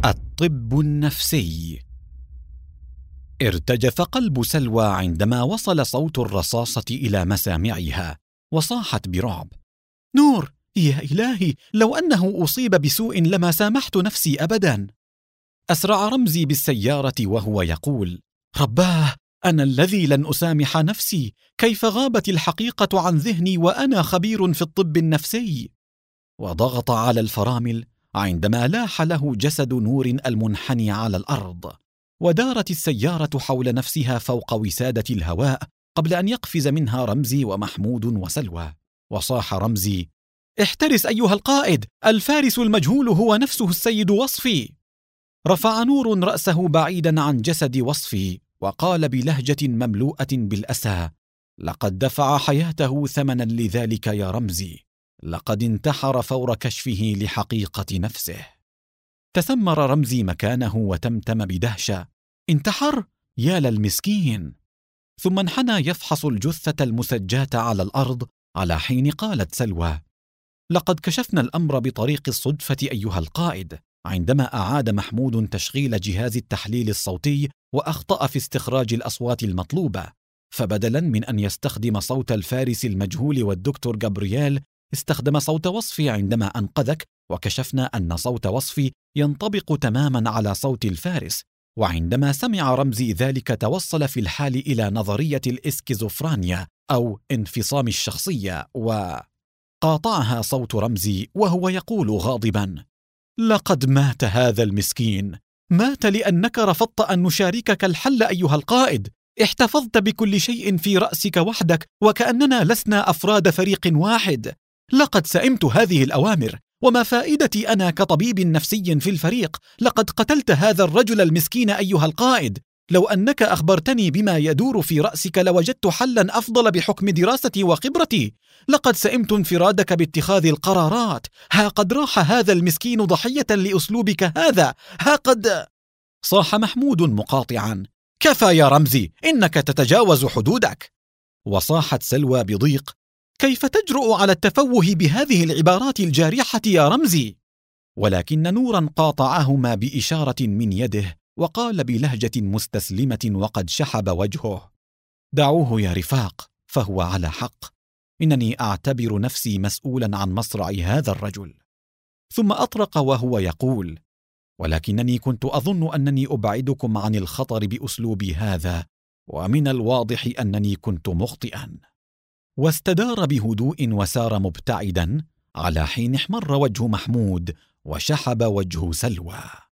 الطب النفسي. ارتجف قلب سلوى عندما وصل صوت الرصاصة إلى مسامعها، وصاحت برعب: نور، يا إلهي، لو أنه أصيب بسوء لما سامحت نفسي أبدا. أسرع رمزي بالسيارة وهو يقول: رباه، أنا الذي لن أسامح نفسي، كيف غابت الحقيقة عن ذهني وأنا خبير في الطب النفسي؟ وضغط على الفرامل عندما لاح له جسد نور المنحني على الأرض، ودارت السيارة حول نفسها فوق وسادة الهواء قبل أن يقفز منها رمزي ومحمود وسلوى. وصاح رمزي: احترس أيها القائد، الفارس المجهول هو نفسه السيد وصفي. رفع نور رأسه بعيدا عن جسد وصفي وقال بلهجة مملوءة بالأسى: لقد دفع حياته ثمنا لذلك يا رمزي، لقد انتحر فور كشفه لحقيقة نفسه. تسمر رمزي مكانه وتمتم بدهشة: انتحر؟ يا للمسكين. ثم انحنى يفحص الجثة المسجاة على الأرض، على حين قالت سلوى: لقد كشفنا الأمر بطريق الصدفة أيها القائد، عندما أعاد محمود تشغيل جهاز التحليل الصوتي وأخطأ في استخراج الأصوات المطلوبة، فبدلا من أن يستخدم صوت الفارس المجهول والدكتور جابرييل، استخدم صوت وصفي عندما أنقذك، وكشفنا أن صوت وصفي ينطبق تماما على صوت الفارس. وعندما سمع رمزي ذلك توصل في الحال إلى نظرية الإسكيزوفرانيا أو انفصام الشخصية، وقاطعها صوت رمزي وهو يقول غاضبا: لقد مات هذا المسكين، مات لأنك رفضت أن نشاركك الحل أيها القائد، احتفظت بكل شيء في رأسك وحدك وكأننا لسنا أفراد فريق واحد. لقد سئمت هذه الأوامر، وما فائدتي أنا كطبيب نفسي في الفريق؟ لقد قتلت هذا الرجل المسكين أيها القائد، لو أنك أخبرتني بما يدور في رأسك لوجدت حلا أفضل بحكم دراستي وخبرتي. لقد سئمت انفرادك باتخاذ القرارات، ها قد راح هذا المسكين ضحية لأسلوبك هذا، ها قد... صاح محمود مقاطعا: كفى يا رمزي، إنك تتجاوز حدودك. وصاحت سلوى بضيق: كيف تجرؤ على التفوه بهذه العبارات الجارحة يا رمزي؟ ولكن نورا قاطعهما بإشارة من يده، وقال بلهجة مستسلمة وقد شحب وجهه: دعوه يا رفاق، فهو على حق، إنني أعتبر نفسي مسؤولا عن مصرع هذا الرجل. ثم أطرق وهو يقول: ولكنني كنت أظن أنني أبعدكم عن الخطر بأسلوبي هذا، ومن الواضح أنني كنت مخطئا. واستدار بهدوء وسار مبتعدا، على حين احمر وجه محمود وشحب وجه سلوى.